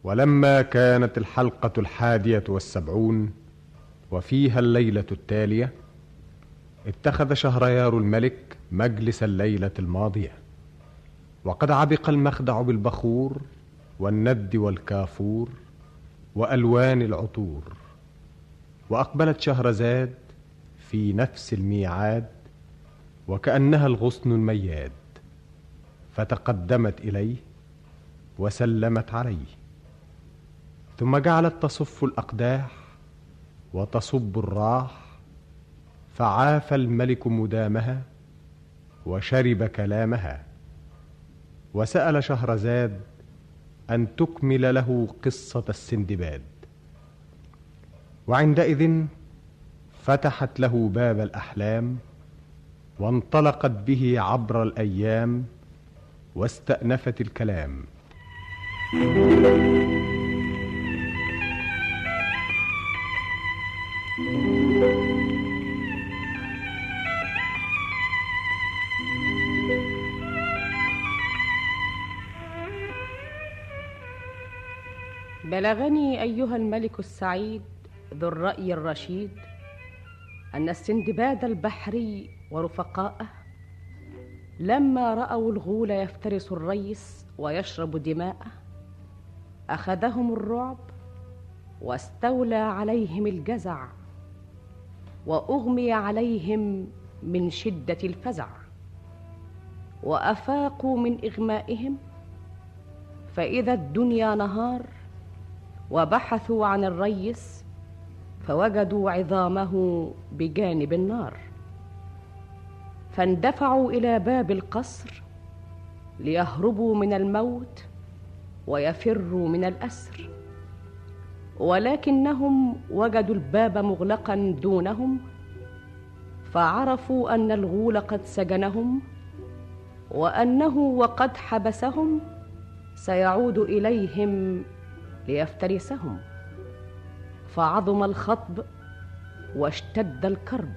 ولما كانت الحلقة 71 وفيها الليلة التالية، اتخذ شهريار الملك مجلس الليلة الماضية، وقد عبق المخدع بالبخور والند والكافور وألوان العطور، وأقبلت شهرزاد في نفس الميعاد وكأنها الغصن المياد، فتقدمت إليه وسلمت عليه، ثم جعلت تصف الأقداح وتصب الراح، فعاف الملك مدامها وشرب كلامها، وسأل شهرزاد أن تكمل له قصة السندباد. وعندئذ فتحت له باب الأحلام وانطلقت به عبر الأيام واستأنفت الكلام. بلغني أيها الملك السعيد ذو الرأي الرشيد أن السندباد البحري ورفقاءه لما رأوا الغول يفترس الريس ويشرب دماءه أخذهم الرعب واستولى عليهم الجزع، وأغمي عليهم من شدة الفزع، وأفاقوا من إغمائهم فإذا الدنيا نهار، وبحثوا عن الريس فوجدوا عظامه بجانب النار، فاندفعوا إلى باب القصر ليهربوا من الموت ويفروا من الأسر، ولكنهم وجدوا الباب مغلقا دونهم، فعرفوا أن الغول قد سجنهم، وأنه وقد حبسهم سيعود إليهم ليفترسهم، فعظم الخطب واشتد الكرب.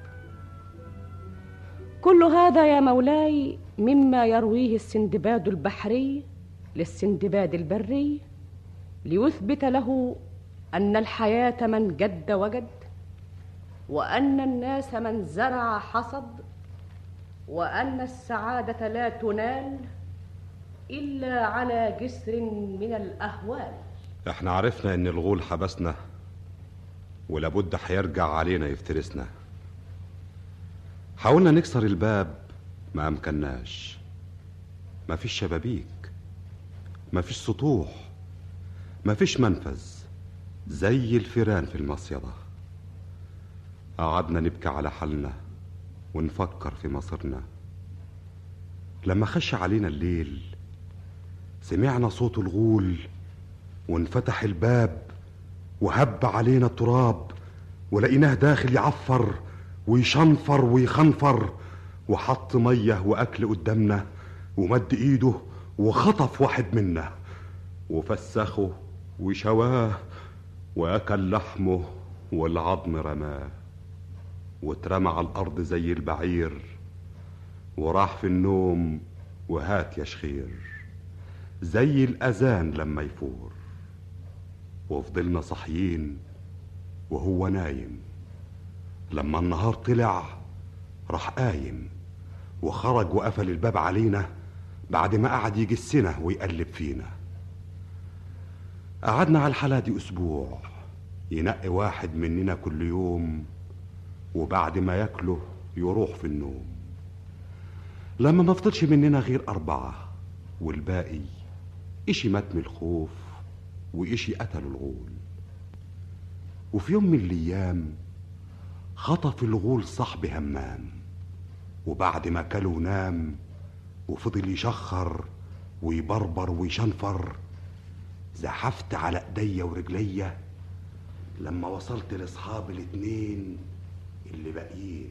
كل هذا يا مولاي مما يرويه السندباد البحري للسندباد البري، ليثبت له أن الحياة من جد وجد، وأن الناس من زرع حصد، وأن السعادة لا تنال إلا على جسر من الأهوال. احنا عرفنا ان الغول حبسنا ولابد هيرجع علينا يفترسنا. حاولنا نكسر الباب ما امكناش، ما فيش شبابيك، ما فيش سطوح، ما فيش منفذ، زي الفيران في المصيدة. قعدنا نبكي على حالنا ونفكر في مصيرنا. لما خش علينا الليل سمعنا صوت الغول وانفتح الباب وهب علينا التراب، ولقيناه داخل يعفر ويشنفر ويخنفر، وحط ميه واكل قدامنا ومد ايده وخطف واحد منا وفسخه وشواه واكل لحمه والعظم رماه، واترمى على الارض زي البعير وراح في النوم وهات يا شخير، زي الاذان لما يفور. وفضلنا صحيين وهو نايم. لما النهار طلع راح قايم وخرج وقفل الباب علينا بعد ما قعد يجسنا ويقلب فينا. قعدنا على الحالة دي أسبوع، ينقي واحد مننا كل يوم، وبعد ما ياكله يروح في النوم. لما ما فضلش مننا غير 4، والباقي إشي مات من الخوف وإشي قتلوا الغول. وفي يوم من الأيام خطف الغول صاحب همام، وبعد ما كله ونام وفضل يشخر ويبربر ويشنفر، زحفت على ايديا ورجليا لما وصلت لاصحاب الاتنين اللي باقيين.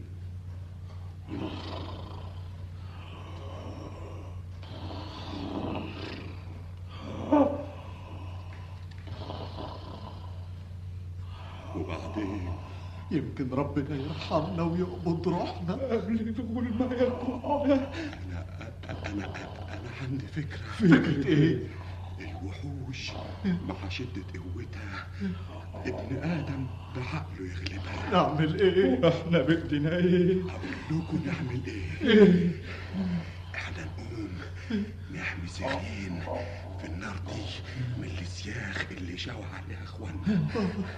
وبعدين يمكن ربنا يرحمنا ويقبض روحنا قبل الغول ما ياكل. انا عندي فكرة. فكرة ايه؟ الوحوش مع شدة قوتها ابن آدم بعقله يغلبها. نعمل ايه؟ احنا بايدينا ايه؟ هقول لكم نعمل ايه؟ احنا نقوم نحمي سخين في النار دي من السياخ اللي شاوا عليها اخواننا،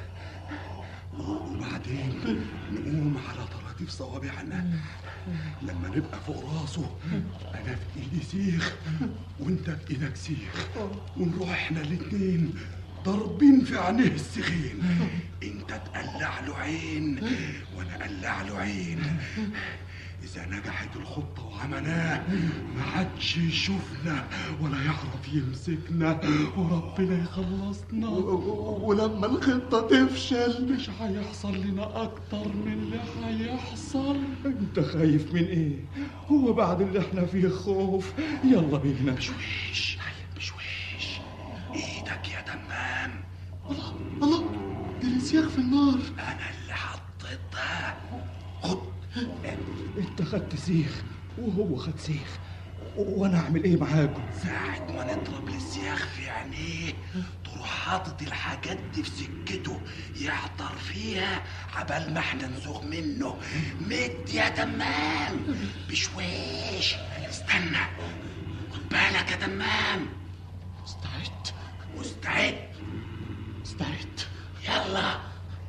وبعدين نقوم على طراطيف صوابعنا. لما نبقى فوق راسه انا في ايدي سيخ وانت في ايدك سيخ، ونروح احنا الاتنين ضاربين في عينيه السخين. انت تقلع له عين وانا اقلع له عين. إذا نجحت الخطة وعملناه ما حدش يشوفنا ولا يعرف يمسكنا وربنا يخلصنا. ولما الخطة تفشل مش هيحصل لنا أكتر من اللي هيحصل. أنت خايف من إيه؟ هو بعد اللي إحنا فيه خوف؟ يلا بينا. بشويش بشويش إيدك يا تمام. الله الله، ده السياخ في النار. أنا اللي حطيتها. خد. انت خدت سيخ وهو خد سيخ، وانا اعمل ايه معاكم؟ ساعة ما نضرب السياخ في عينيه تروح حاطط الحاجات دي في سكته يعطر فيها عبال ما احنا نزوغ منه. مد يا تمام بشويش. استنى، خد بالك يا تمام. مستعد مستعد مستعد. يلا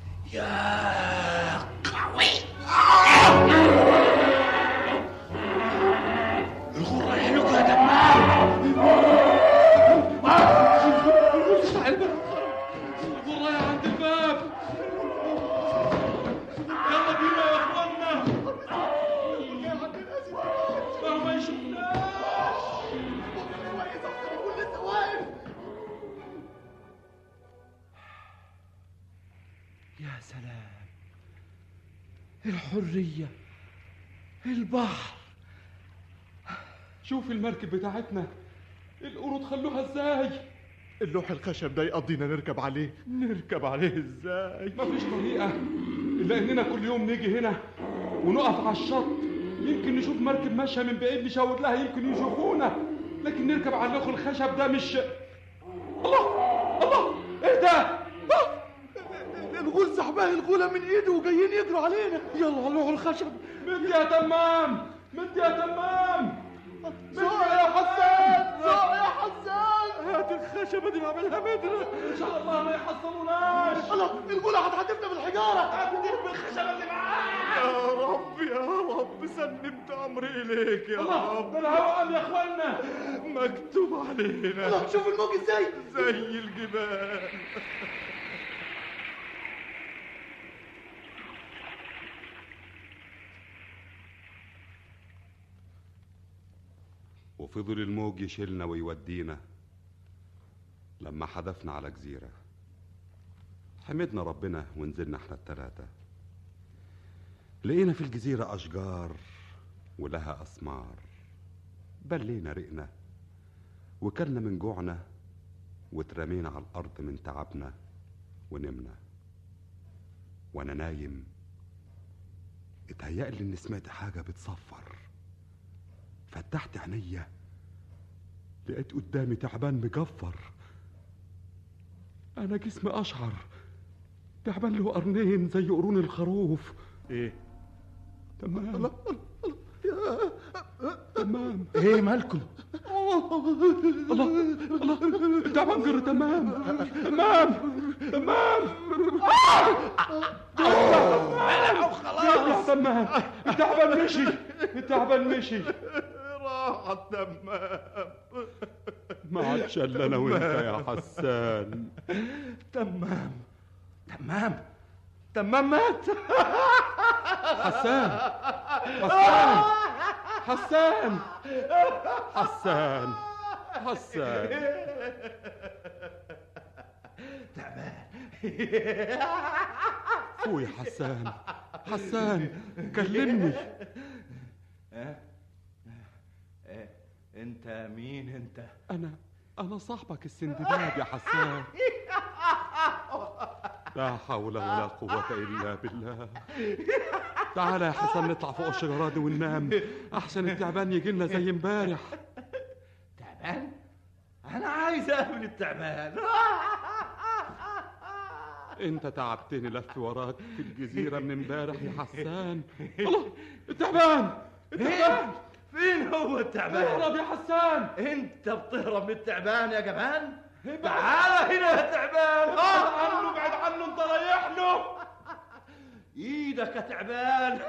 يا قوي. الغور رايح لكم يا تمام. الغور رايح عند الباب. يلا بينا يا اخوانا. ما يشوفناش. يا سلام، الحرية، البحر. شوف المركب بتاعتنا، القرود خلوها ازاي. اللوح الخشب ده يقضينا نركب عليه. نركب عليه ازاي؟ مفيش طريقة إلا إننا كل يوم نيجي هنا ونقف على الشط، يمكن نشوف مركب ماشية من بعيد نشاور لها يمكن يشوفونا، لكن نركب على اللوح الخشب ده مش. الله الله، إيه ده؟ الغول سحباه الغولة من ايده وجايين يجروا علينا. يلا على اللوح الخشب. مد يا تمام، مد يا تمام. زق يا حسان، زق يا حسان. هات الخشبة دي بعملها مدرة. إن شاء الله ما يحصلوناش. الله، الغولة هتحدفنا بالحجارة. هتديك بالخشبة اللي معاك. يا رب يا رب، سلمت أمري إليك يا رب. ده الهواء يا إخوانا، مكتوب علينا. الله، شوف الموج إزاي، زي الجبال. وفضل الموج يشيلنا ويودينا لما حدفنا على جزيرة. حمدنا ربنا ونزلنا احنا التلاتة. لقينا في الجزيرة أشجار ولها أسمار. بلينا رقنا وكلنا من جوعنا واترمينا على الأرض من تعبنا ونمنا. وأنا نايم اتهيألي إني سمعت حاجة بتصفر. فتحت عينيا لقيت قدامي تعبان مجفر. انا جسمي اشعر، تعبان له قرنين زي قرون الخروف. ايه تمام. الله تمام. ايه مالكم؟ الله الله، التعبان جري. تمام تمام تمام. خلاص تمام. التعبان مشي، التعبان مشي. راح التمام. ما عادش الا انا وانت يا حسان. تمام تمام تمام مات. حسان حسان حسان حسان حسان. تعبان. فوي حسان، حسان كلمني. انت مين انت؟ انا صاحبك السندباد يا حسان. لا حول ولا قوة الا بالله. تعال يا حسن نطلع فوق الشجرة دي وننام احسن التعبان يجي لنا زي امبارح. تعبان؟ انا عايز ده من التعبان. انت تعبتني لف وراك في الجزيرة من امبارح يا حسان. الله، التعبان التعبان فين هو التعبان؟ اهرب يا حسان. انت بتهرب من التعبان يا جبان؟ تعال هنا يا تعبان. بعد عنه بعد عنه، انت رايح له. ايدك يا تعبان.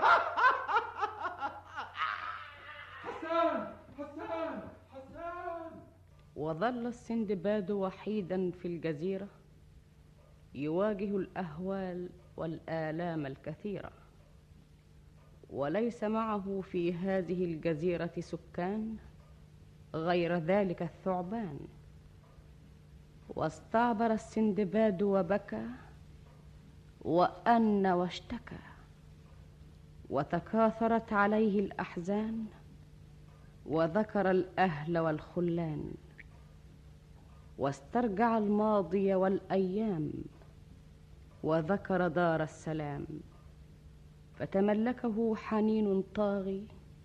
حسان حسان حسان. وظل السندباد وحيدا في الجزيرة يواجه الأهوال والآلام الكثيرة، وليس معه في هذه الجزيرة سكان غير ذلك الثعبان. واستعبر السندباد وبكى وأن واشتكى، وتكاثرت عليه الأحزان، وذكر الأهل والخلان، واسترجع الماضي والأيام، وذكر دار السلام. فتملكه حنين طاغي،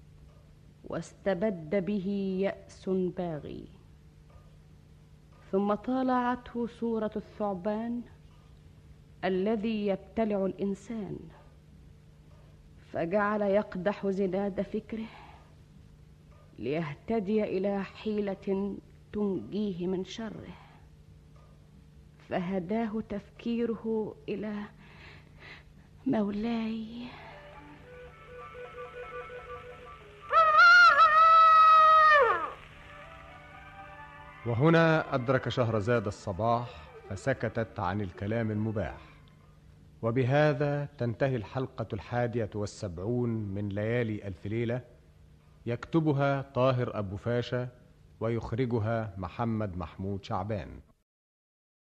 واستبد به يأس باغي. ثم طالعته صورة الثعبان الذي يبتلع الإنسان، فجعل يقدح زناد فكره ليهتدي إلى حيلة تنجيه من شره، فهداه تفكيره إلى مولاي. وهنا أدرك شهرزاد الصباح فسكتت عن الكلام المباح. وبهذا تنتهي الحلقة 71 من ليالي ألف ليلة، يكتبها طاهر أبو فاشا ويخرجها محمد محمود شعبان.